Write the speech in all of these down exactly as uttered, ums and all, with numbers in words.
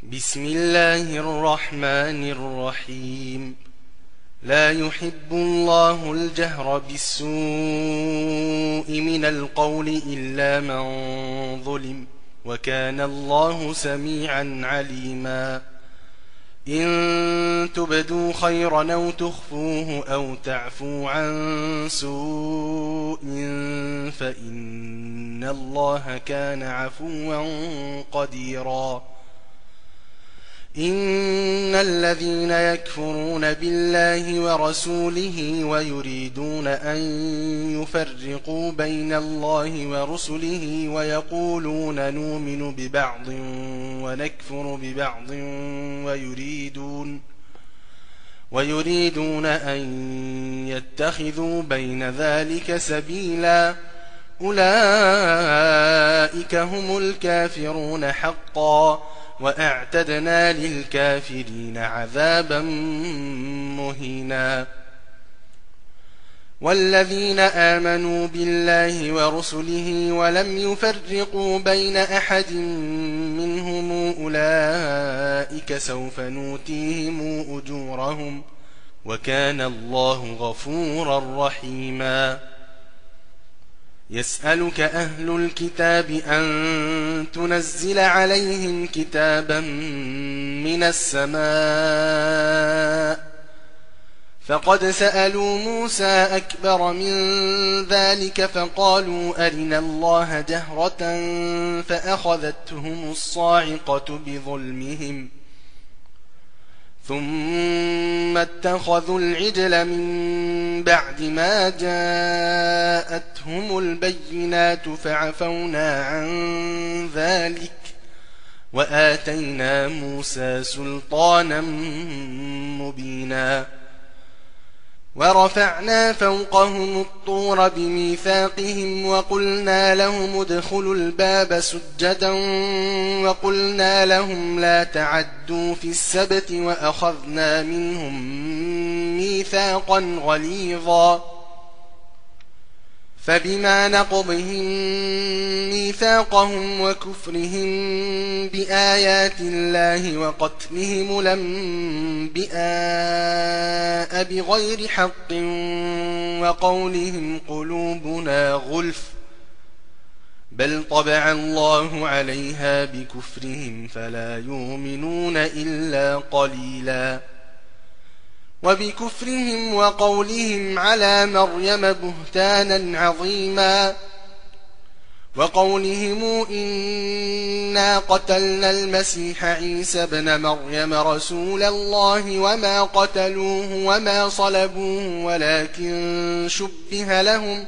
بسم الله الرحمن الرحيم. لا يحب الله الجهر بالسوء من القول إلا من ظلم، وكان الله سميعا عليما. إن تبدوا خيرا أو تخفوه أو تعفوا عن سوء فإن الله كان عفوا قديرا. إن الذين يكفرون بالله ورسوله ويريدون أن يفرقوا بين الله ورسله ويقولون نؤمن ببعض ونكفر ببعض ويريدون ويريدون أن يتخذوا بين ذلك سبيلا، أولئك هم الكافرون حقا، وأعتدنا للكافرين عذابا مهينا. والذين آمنوا بالله ورسله ولم يفرقوا بين أحد منهم أولئك سوف نؤتيهم أجورهم، وكان الله غفورا رحيما. يسألك أهل الكتاب أن تنزل عليهم كتابا من السماء، فقد سألوا موسى أكبر من ذلك فقالوا أرنا الله جهرة فأخذتهم الصاعقة بظلمهم، ثم اتخذوا العجل من بعد ما جاءتهم البينات فعفونا عن ذلك، وآتينا موسى سلطانا مبينا. ورفعنا فوقهم الطور بميثاقهم وقلنا لهم ادخلوا الباب سجدا وقلنا لهم لا تعدوا في السبت وأخذنا منهم ميثاقا غليظا. فبما نقضهم ميثاقهم وكفرهم بآيات الله وقتلهم الأنبياء بغير حق وقولهم قلوبنا غلف، بل طبع الله عليها بكفرهم فلا يؤمنون إلا قليلا. وبكفرهم وقولهم على مريم بهتانا عظيما، وقولهم إنا قتلنا المسيح عيسى ابن مريم رسول الله وما قتلوه وما صلبوه ولكن شبه لهم،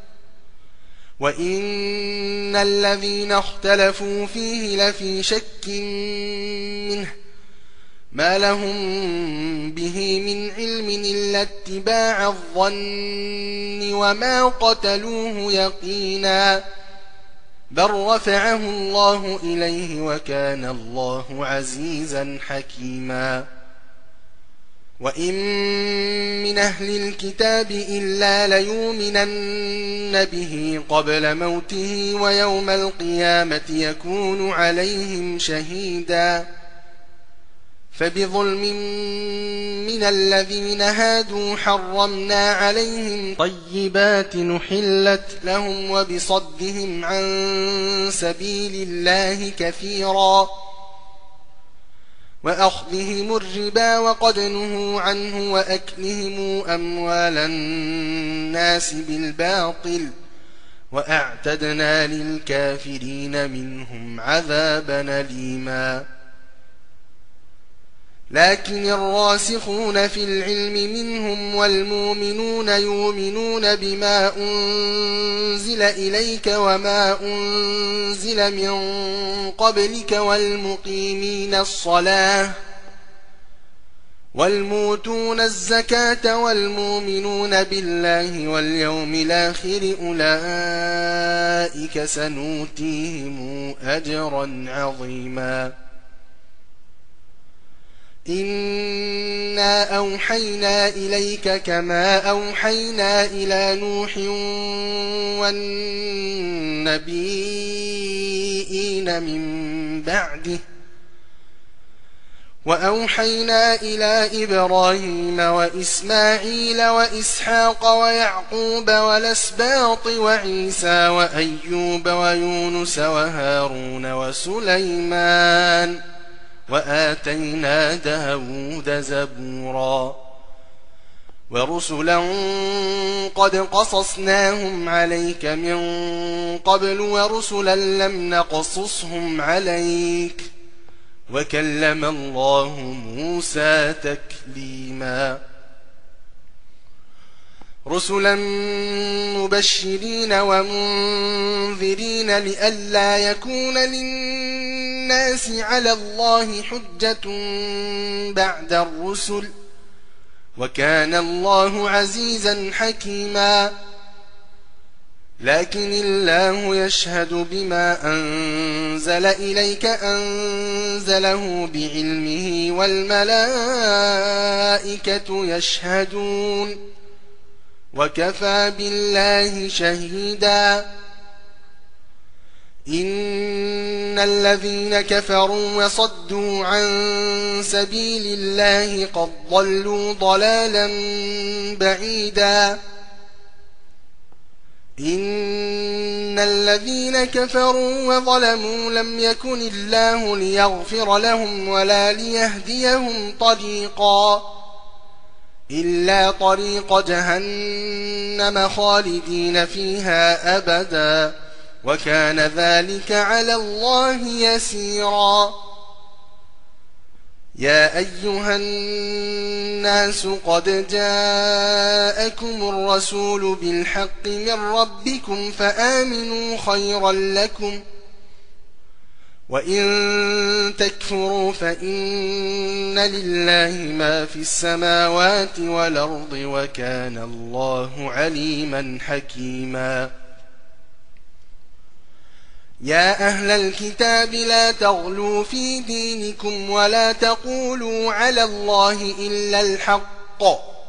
وإن الذين اختلفوا فيه لفي شك منه ما لهم به من علم إلا اتباع الظن وما قتلوه يقينا، بل رفعه الله إليه وكان الله عزيزا حكيما. وإن من أهل الكتاب إلا ليؤمنن به قبل موته ويوم القيامة يكون عليهم شهيدا. فبظلم من الذين هادوا حرمنا عليهم طيبات نحلت لهم وبصدهم عن سبيل الله كثيرا، وأخذهم الربا وقد نهوا عنه وأكلهم أموال الناس بالباطل، وأعتدنا للكافرين منهم عذابا أليما. لكن الراسخون في العلم منهم والمؤمنون يؤمنون بما أنزل إليك وما أنزل من قبلك والمقيمين الصلاة والمؤتون الزكاة والمؤمنون بالله واليوم الآخر أولئك سنؤتيهم أجرا عظيما. إنا أوحينا إليك كما أوحينا إلى نوح والنبيين من بعده وأوحينا إلى إبراهيم وإسماعيل وإسحاق ويعقوب والأسباط وعيسى وأيوب ويونس وهارون وسليمان وآتينا داود زبورا ورسلا قد قصصناهم عليك من قبل ورسلا لم نقصصهم عليك وكلم الله موسى تكليما رسلا مبشرين ومنذرين لئلا يكون للناس على الله حجة بعد الرسل وكان الله عزيزا حكيما لكن الله يشهد بما أنزل إليك أنزله بعلمه والملائكة يشهدون وكفى بالله شهيدا إن الذين كفروا وصدوا عن سبيل الله قد ضلوا ضلالا بعيدا إن الذين كفروا وظلموا لم يكن الله ليغفر لهم ولا ليهديهم طريقا إلا طريق جهنم خالدين فيها أبدا وكان ذلك على الله يسيرا يا أيها الناس قد جاءكم الرسول بالحق من ربكم فآمنوا خيرا لكم وإن تكفروا فإن لله ما في السماوات والأرض وكان الله عليما حكيما يا أهل الكتاب لا تغلوا في دينكم ولا تقولوا على الله إلا الحق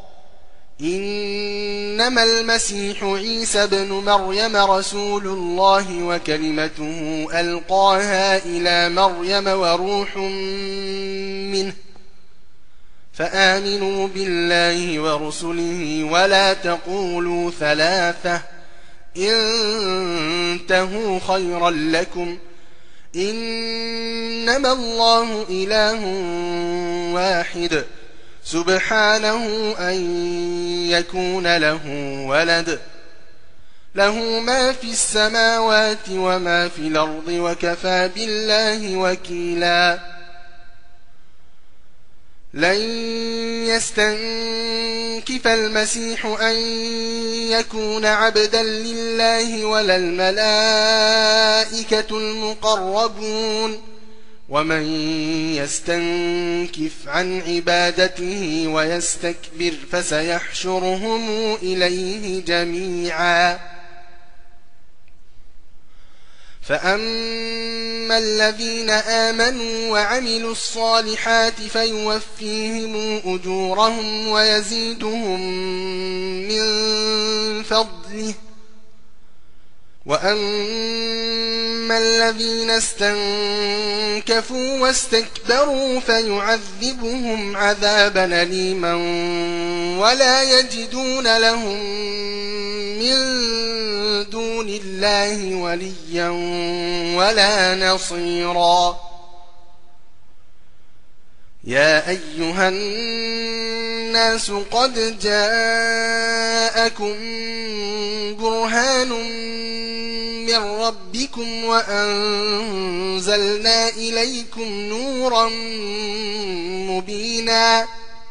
إنما المسيح عيسى بن مريم رسول الله وكلمته ألقاها إلى مريم وروح منه فآمنوا بالله ورسله ولا تقولوا ثلاثة انتهوا خيرا لكم إنما الله إله واحد سبحانه أن يكون له ولد له ما في السماوات وما في الأرض وكفى بالله وكيلا لن يستنكف المسيح أن يكون عبدا لله ولا الملائكة المقربون ومن يستنكف عن عبادته ويستكبر فسيحشرهم إليه جميعا فأما الذين آمنوا وعملوا الصالحات فيوفيهم أجورهم ويزيدهم من فضله وأما الذين استنكفوا واستكبروا فيعذبهم عذابا أليما ولا يجدون لهم من دون الله وليا ولا نصيرا يا أيها الناس قد جاءكم برهان من ربكم وأنزلنا إليكم نورا مبينا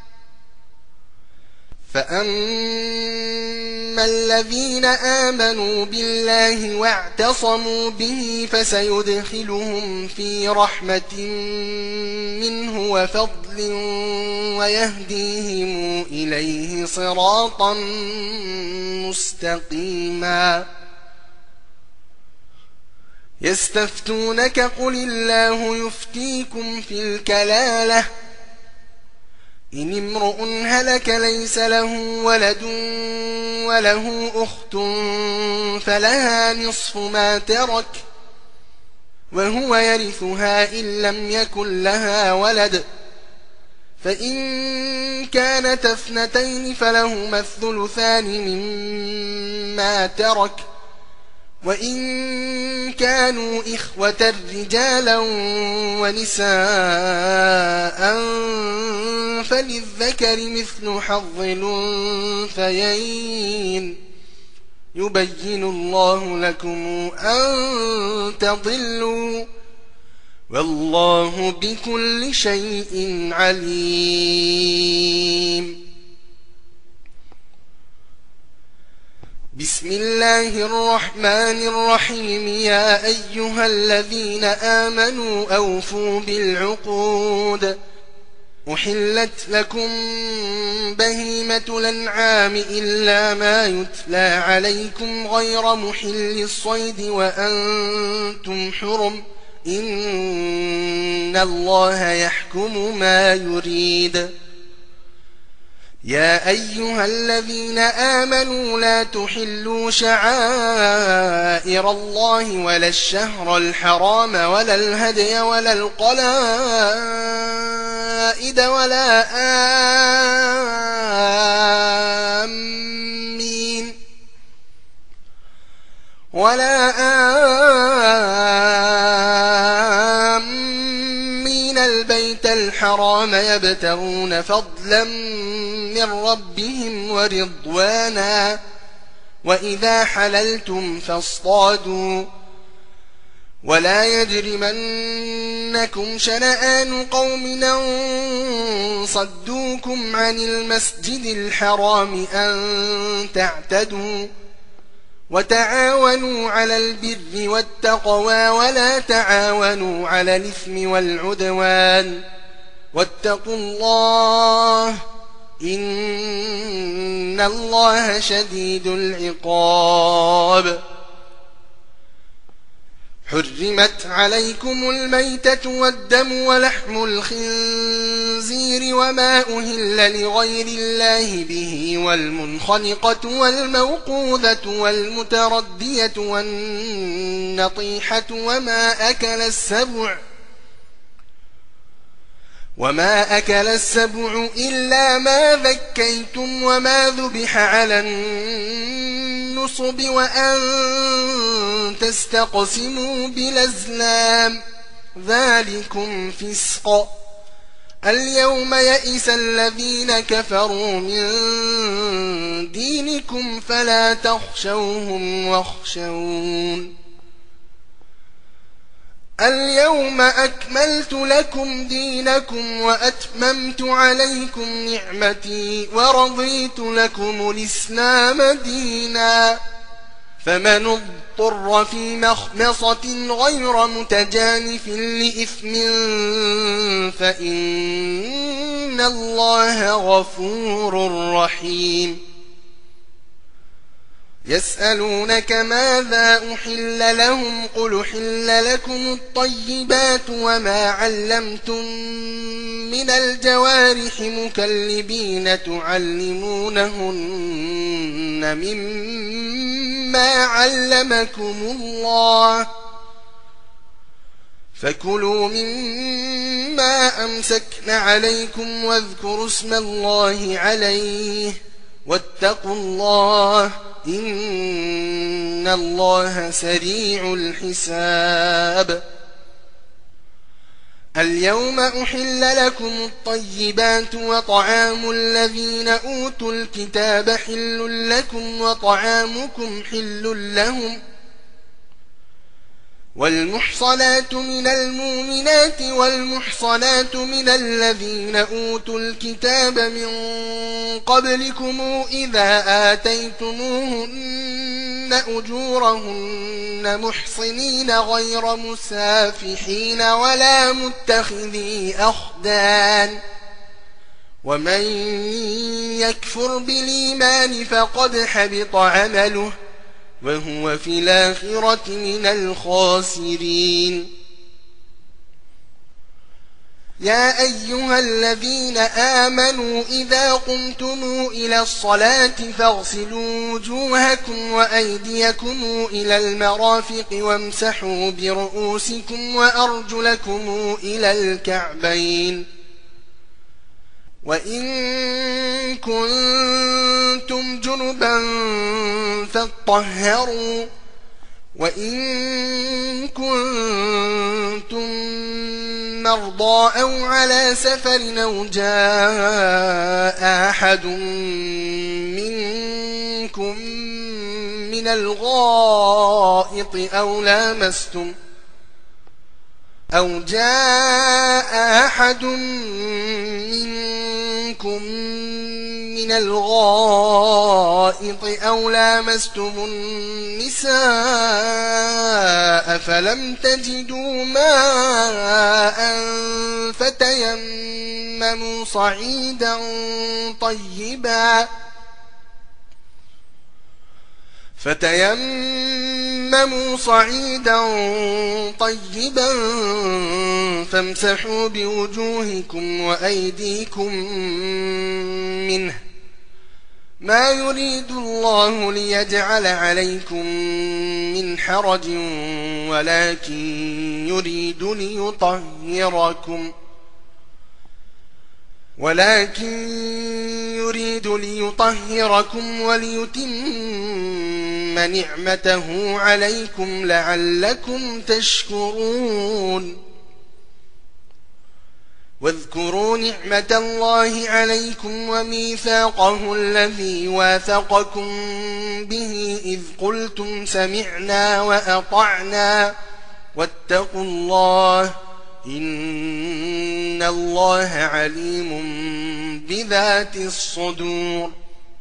فأما الذين آمنوا بالله واعتصموا به فسيدخلهم في رحمة منه وفضل ويهديهم إليه صراطا مستقيما يستفتونك قل الله يفتيكم في الكلالة إن امرؤ هلك ليس له ولد وله أخت فلها نصف ما ترك وهو يرثها إن لم يكن لها ولد فإن كانت اثنتين فلهما الثلثان مما ترك، وإن كانوا إخوة رجالا ونساء فللذكر مثل حظ الأنثيين، يبين الله لكم أن تضلوا، والله بكل شيء عليم. بسم الله الرحمن الرحيم. يا أيها الذين آمنوا أوفوا بالعقود، أحلت لكم بهيمة الأنعام إلا ما يتلى عليكم غير محل الصيد وأنتم حرم، إن الله يحكم ما يريد. يا أيها الذين آمنوا لا تحلوا شعائر الله ولا الشهر الحرام ولا الهدي ولا القلائد ولا آمين ولا آمين البيت الحرام يبتغون فضلا من ربهم ورضوانا، وإذا حللتم فاصطادوا، ولا يجرمنكم شنآن قوم أن صدوكم عن المسجد الحرام أن تعتدوا، وتعاونوا على البر والتقوى ولا تعاونوا على الإثم والعدوان، واتقوا الله إن الله شديد العقاب. حرمت عليكم الميتة والدم ولحم الخنزير وما أهل لغير الله به، والمنخنقة والموقوذة والمتردية والنطيحة وما أكل السبع وما أكل السبع إلا ما ذكيتم وما ذبح على النصب وأن تستقسموا بالأزلام، ذلكم فسق. اليوم يئس الذين كفروا من دينكم فلا تخشوهم واخشون. اليوم أكملت لكم دينكم وأتممت عليكم نعمتي ورضيت لكم الإسلام دينا، فمن اضطر في مخمصة غير متجانف لإثم فإن الله غفور رحيم. يسألونك ماذا أحل لهم قل أحل لكم الطيبات وما علمتم من الجوارح مكلبين تعلمونهن مما علمكم الله، فكلوا مما أمسكن عليكم واذكروا اسم الله عليه واتقوا الله إن الله سريع الحساب. اليوم أحل لكم الطيبات وطعام الذين أوتوا الكتاب حل لكم وطعامكم حل لهم، والمحصنات من المؤمنات والمحصنات من الذين أوتوا الكتاب من قبلكم إذا آتيتموهن أجورهن محصنين غير مسافحين ولا متخذي أخدان، ومن يكفر بالإيمان فقد حبط عمله وهو في الآخرة من الخاسرين. يا أيها الذين آمنوا إذا قمتم إلى الصلاة فاغسلوا وجوهكم وأيديكم إلى المرافق وامسحوا برؤوسكم وأرجلكم إلى الكعبين، وإن كنتم جنبا فاطهروا وإن كنتم مرضى أو على سفر أو جاء أحد منكم من الغائط أو لامستم أو جاء أحد منكم من الغائط أو لامستم النساء فلم تجدوا ماء فتيمموا صعيدا طيبا فتيمموا صعيدا طيبا فامسحوا بوجوهكم وأيديكم منه ما يريد الله ليجعل عليكم من حرج ولكن يريد ليطهركم ولكن يريد ليطهركم وليتم نعمته عليكم لعلكم تشكرون واذكروا نعمة الله عليكم وميثاقه الذي واثقكم به إذ قلتم سمعنا وأطعنا واتقوا الله إن الله عليم بذات الصدور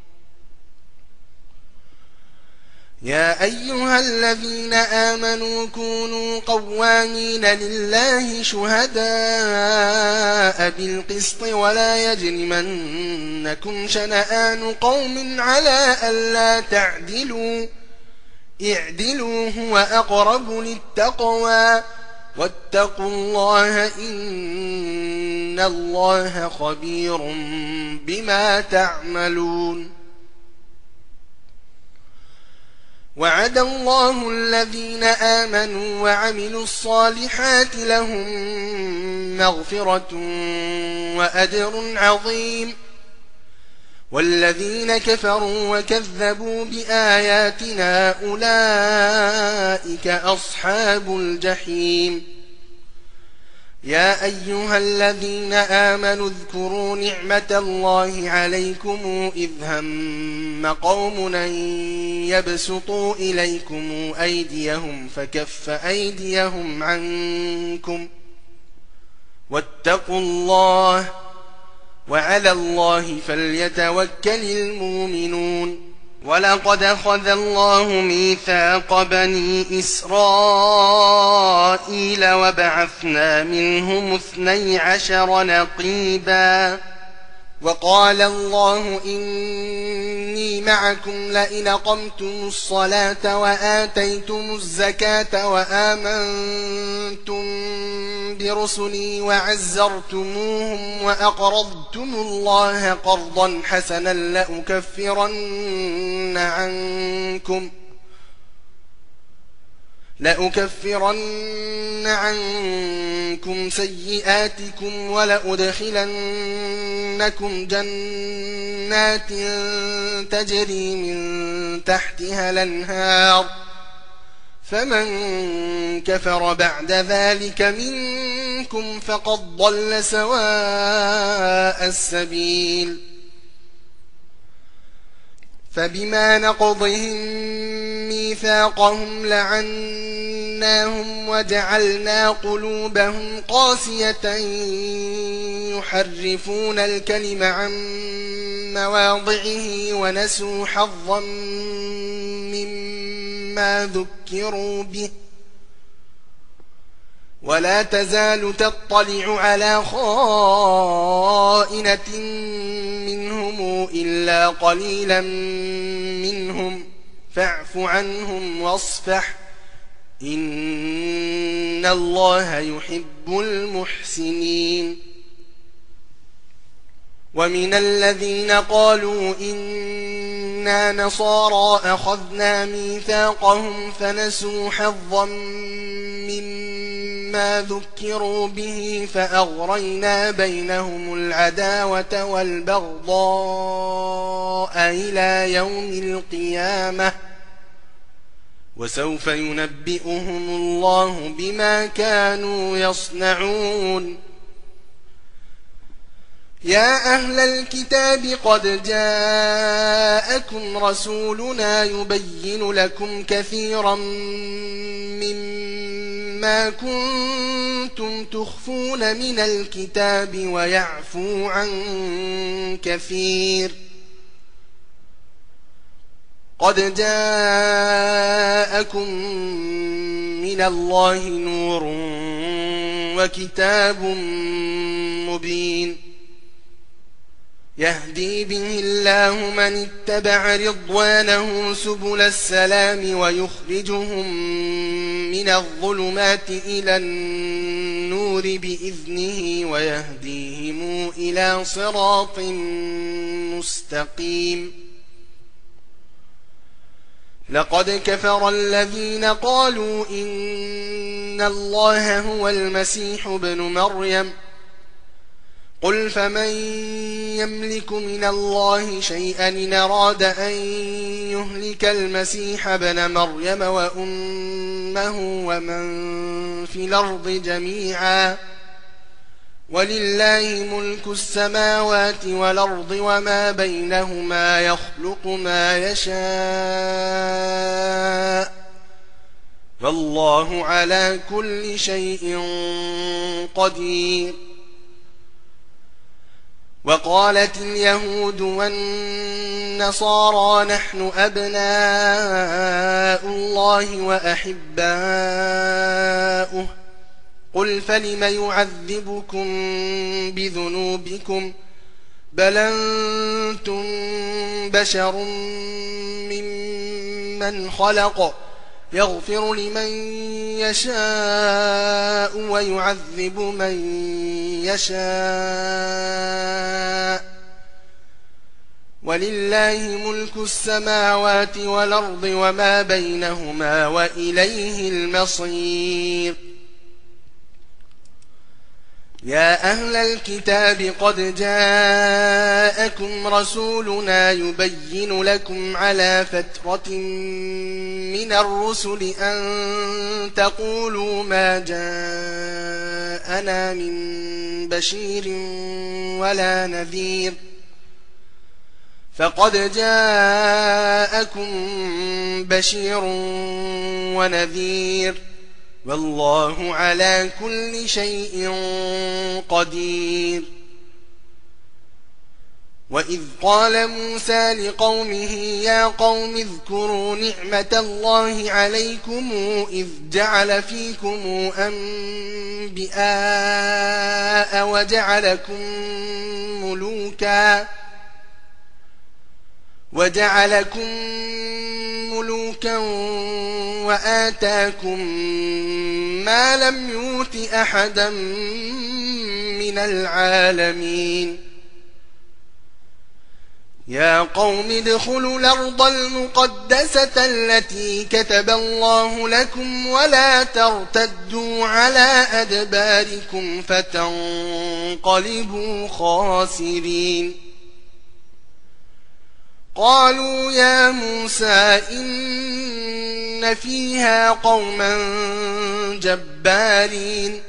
يا أيها الذين آمنوا كونوا قوامين لله شهداء بالقسط ولا يجرمنكم شنآن قوم على ألا تعدلوا اعدلوا هو أقرب للتقوى واتقوا الله إن الله خبير بما تعملون وعد الله الذين آمنوا وعملوا الصالحات لهم مغفرة وأجر عظيم والذين كفروا وكذبوا بآياتنا أولئك أصحاب الجحيم يا أيها الذين آمنوا اذكروا نعمة الله عليكم إذ هم قوم أن يبسطوا إليكم أيديهم فكف أيديهم عنكم واتقوا الله وعلى الله فليتوكل المؤمنون ولقد أخذ الله ميثاق بني إسرائيل وبعثنا منهم اثني عشر نقيبا وقال الله إني معكم لئن أقمتم الصلاة وآتيتم الزكاة وآمنتم برسلي وعزرتموهم وأقرضتم الله قرضا حسنا لأكفرن عنكم لأكفرن عنكم سيئاتكم ولأدخلنكم جنات تجري من تحتها الأنهار فمن كفر بعد ذلك منكم فقد ضل سواء السبيل فبما نقضهم ميثاقهم لعناهم وجعلنا قلوبهم قاسية يحرفون الكلم عن مواضعه ونسوا حظا مما ذكروا به ولا تزال تطلع على خائنة منهم إلا قليلا منهم فاعف عنهم واصفح إن الله يحب المحسنين ومن الذين قالوا إنا نصارى أخذنا ميثاقهم فنسوا حظا مما ما ذكروا به فأغرينا بينهم العداوة والبغضاء إلى يوم القيامة وسوف ينبئهم الله بما كانوا يصنعون. يا أهل الكتاب قد جاءكم رسولنا يبين لكم كثيرا مما كنتم تخفون من الكتاب ويعفو عن كثير. قد جاءكم من الله نور وكتاب مبين يهدي به الله من اتبع رضوانه سبل السلام ويخرجهم من الظلمات إلى النور بإذنه ويهديهم إلى صراط مستقيم. لقد كفر الذين قالوا إن الله هو المسيح ابن مريم قل فمن يملك من الله شيئا إن أراد أن يهلك المسيح ابن مريم وأمه ومن في الأرض جميعا ولله ملك السماوات والأرض وما بينهما يخلق ما يشاء والله على كل شيء قدير. وقالت اليهود والنصارى نحن أبناء الله وأحباؤه قل فلم يعذبكم بذنوبكم بل أنتم بشر ممن خلق يغفر لمن يشاء ويعذب من يشاء ولله ملك السماوات والأرض وما بينهما وإليه المصير. يا أهل الكتاب قد جاءكم رسولنا يبين لكم على فترة من الرسل أن تقولوا ما جاءنا من بشير ولا نذير فقد جاءكم بشير ونذير والله على كل شيء قدير. وإذ قال موسى لقومه يا قوم اذكروا نعمة الله عليكم إذ جعل فيكم أنبياء وجعلكم ملوكا وجعلكم ملوكا وآتاكم ما لم يؤت أحدا من العالمين. يا قوم ادخلوا الأرض المقدسة التي كتب الله لكم ولا ترتدوا على أدباركم فتنقلبوا خاسرين. قالوا يا موسى إن فيها قوما جبارين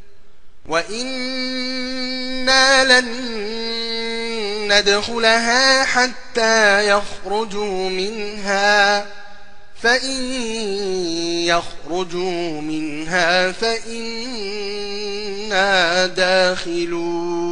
وإنا لن ندخلها حتى يخرجوا منها فإن يخرجوا منها فإنا داخلون.